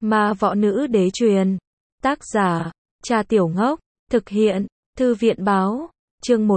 Ma võ nữ đế truyền. Tác giả, Trà Tiểu Ngốc. Thực hiện, Thư viện báo. Chương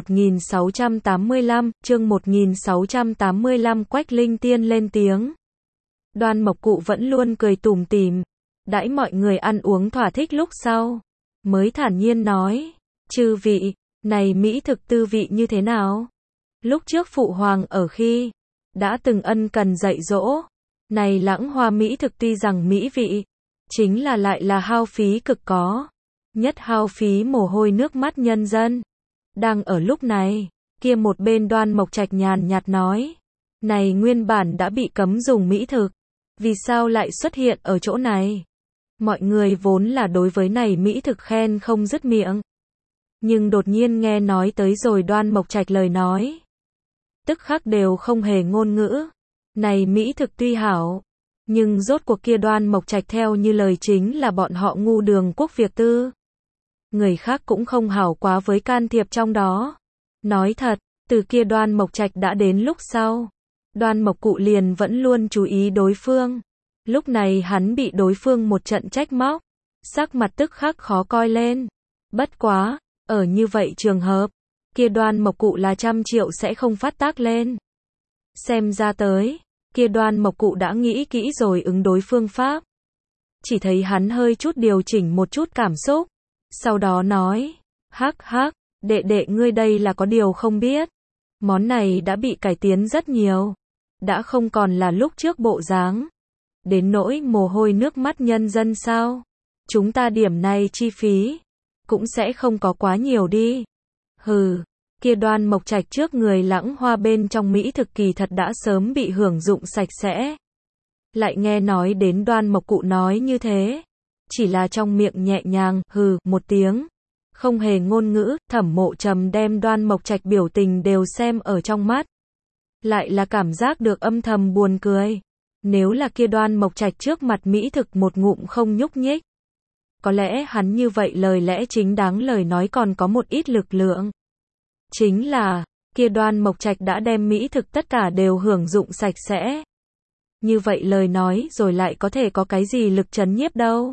1685, Quách Linh Tiên lên tiếng. Đoan Mộc Cụ vẫn luôn cười tủm tỉm, đãi mọi người ăn uống thỏa thích lúc sau, mới thản nhiên nói, chư vị, này mỹ thực tư vị như thế nào? Lúc trước phụ hoàng ở khi, đã từng ân cần dạy dỗ, này lãng hoa mỹ thực tuy rằng mỹ vị, chính là lại là hao phí cực có, nhất hao phí mồ hôi nước mắt nhân dân. Đang ở lúc này, kia một bên Đoan Mộc Trạch nhàn nhạt nói, này nguyên bản đã bị cấm dùng mỹ thực, vì sao lại xuất hiện ở chỗ này? Mọi người vốn là đối với này mỹ thực khen không dứt miệng. Nhưng đột nhiên nghe nói tới rồi Đoan Mộc Trạch lời nói. Tức khắc đều không hề ngôn ngữ. Này mỹ thực tuy hảo, nhưng rốt cuộc kia Đoan Mộc Trạch theo như lời chính là bọn họ ngu đường quốc việc tư. Người khác cũng không hảo quá với can thiệp trong đó. Nói thật, từ kia Đoan Mộc Trạch đã đến lúc sau, Đoan Mộc Cụ liền vẫn luôn chú ý đối phương. Lúc này hắn bị đối phương một trận trách móc, sắc mặt tức khắc khó coi lên. Bất quá, ở như vậy trường hợp, kia Đoan Mộc Cụ là 100 triệu sẽ không phát tác lên. Xem ra tới, kia Đoan Mộc Cụ đã nghĩ kỹ rồi ứng đối phương pháp. Chỉ thấy hắn hơi chút điều chỉnh một chút cảm xúc, sau đó nói, hắc hắc, đệ đệ ngươi đây là có điều không biết. Món này đã bị cải tiến rất nhiều, đã không còn là lúc trước bộ dáng. Đến nỗi mồ hôi nước mắt nhân dân sao? Chúng ta điểm này chi phí cũng sẽ không có quá nhiều đi. Hừ, kia Đoan Mộc Trạch trước người lãng hoa bên trong mỹ thực kỳ thật đã sớm bị hưởng dụng sạch sẽ. Lại nghe nói đến Đoan Mộc Cụ nói như thế, chỉ là trong miệng nhẹ nhàng hừ một tiếng, không hề ngôn ngữ. Thẩm Mộ Trầm đem Đoan Mộc Trạch biểu tình đều xem ở trong mắt, lại là cảm giác được âm thầm buồn cười. Nếu là kia Đoan Mộc Trạch trước mặt mỹ thực một ngụm không nhúc nhích, có lẽ hắn như vậy lời lẽ chính đáng lời nói còn có một ít lực lượng. Chính là, kia Đoan Mộc Trạch đã đem mỹ thực tất cả đều hưởng dụng sạch sẽ. Như vậy lời nói rồi lại có thể có cái gì lực chấn nhiếp đâu.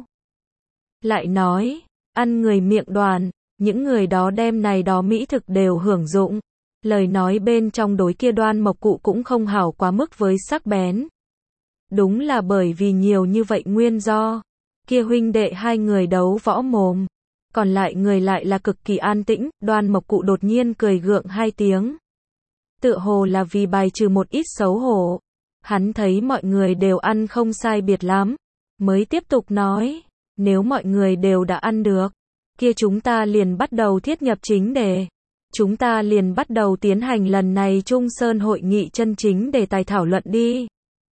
Lại nói, ăn người miệng đoàn, những người đó đem này đó mỹ thực đều hưởng dụng. Lời nói bên trong đối kia Đoan Mộc Cụ cũng không hảo quá mức với sắc bén. Đúng là bởi vì nhiều như vậy nguyên do, kia huynh đệ hai người đấu võ mồm, còn lại người lại là cực kỳ an tĩnh. Đoan Mộc Cụ đột nhiên cười gượng hai tiếng, tựa hồ là vì bài trừ một ít xấu hổ. Hắn thấy mọi người đều ăn không sai biệt lắm, mới tiếp tục nói, nếu mọi người đều đã ăn được, kia chúng ta liền bắt đầu thiết nhập chính đề. Chúng ta liền bắt đầu tiến hành lần này Trung Sơn hội nghị chân chính đề tài thảo luận đi.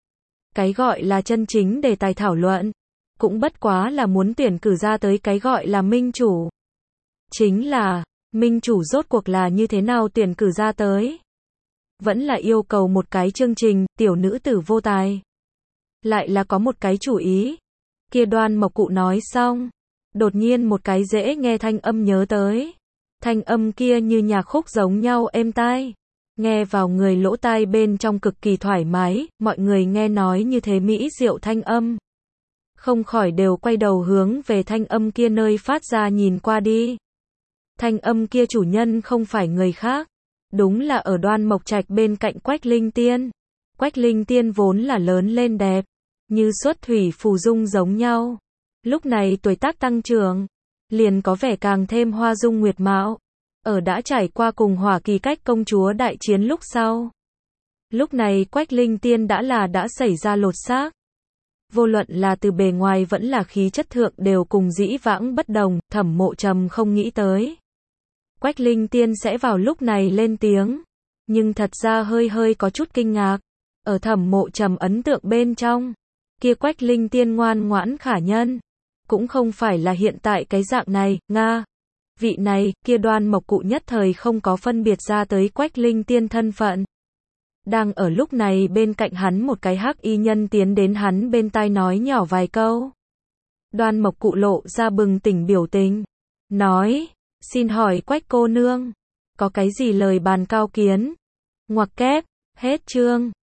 Cái gọi là chân chính đề tài thảo luận, cũng bất quá là muốn tuyển cử ra tới cái gọi là minh chủ. Chính là, minh chủ rốt cuộc là như thế nào tuyển cử ra tới? Vẫn là yêu cầu một cái chương trình, tiểu nữ tử vô tài. Lại là có một cái chủ ý. Kia Đoan Mộc Cụ nói xong, đột nhiên một cái dễ nghe thanh âm nhớ tới. Thanh âm kia như nhạc khúc giống nhau êm tai, nghe vào người lỗ tai bên trong cực kỳ thoải mái. Mọi người nghe nói như thế mỹ diệu thanh âm, không khỏi đều quay đầu hướng về thanh âm kia nơi phát ra nhìn qua đi. Thanh âm kia chủ nhân không phải người khác, đúng là ở Đoan Mộc Trạch bên cạnh Quách Linh Tiên. Quách Linh Tiên vốn là lớn lên đẹp, như xuất thủy phù dung giống nhau. Lúc này tuổi tác tăng trưởng, liền có vẻ càng thêm hoa dung nguyệt mạo. Ở đã trải qua cùng Hỏa Kỳ Cách công chúa đại chiến lúc sau, lúc này Quách Linh Tiên đã xảy ra lột xác. Vô luận là từ bề ngoài vẫn là khí chất thượng đều cùng dĩ vãng bất đồng. Thẩm Mộ Trầm không nghĩ tới Quách Linh Tiên sẽ vào lúc này lên tiếng, nhưng thật ra hơi có chút kinh ngạc. Ở Thẩm Mộ Trầm ấn tượng bên trong, kia Quách Linh Tiên ngoan ngoãn khả nhân, cũng không phải là hiện tại cái dạng này. Nga, vị này, kia Đoan Mộc Cụ nhất thời không có phân biệt ra tới Quách Linh Tiên thân phận. Đang ở lúc này bên cạnh hắn một cái hắc y nhân tiến đến hắn bên tai nói nhỏ vài câu. Đoan Mộc Cụ lộ ra bừng tỉnh biểu tình, nói, xin hỏi Quách cô nương, có cái gì lời bàn cao kiến? Ngoặc kép, hết chương.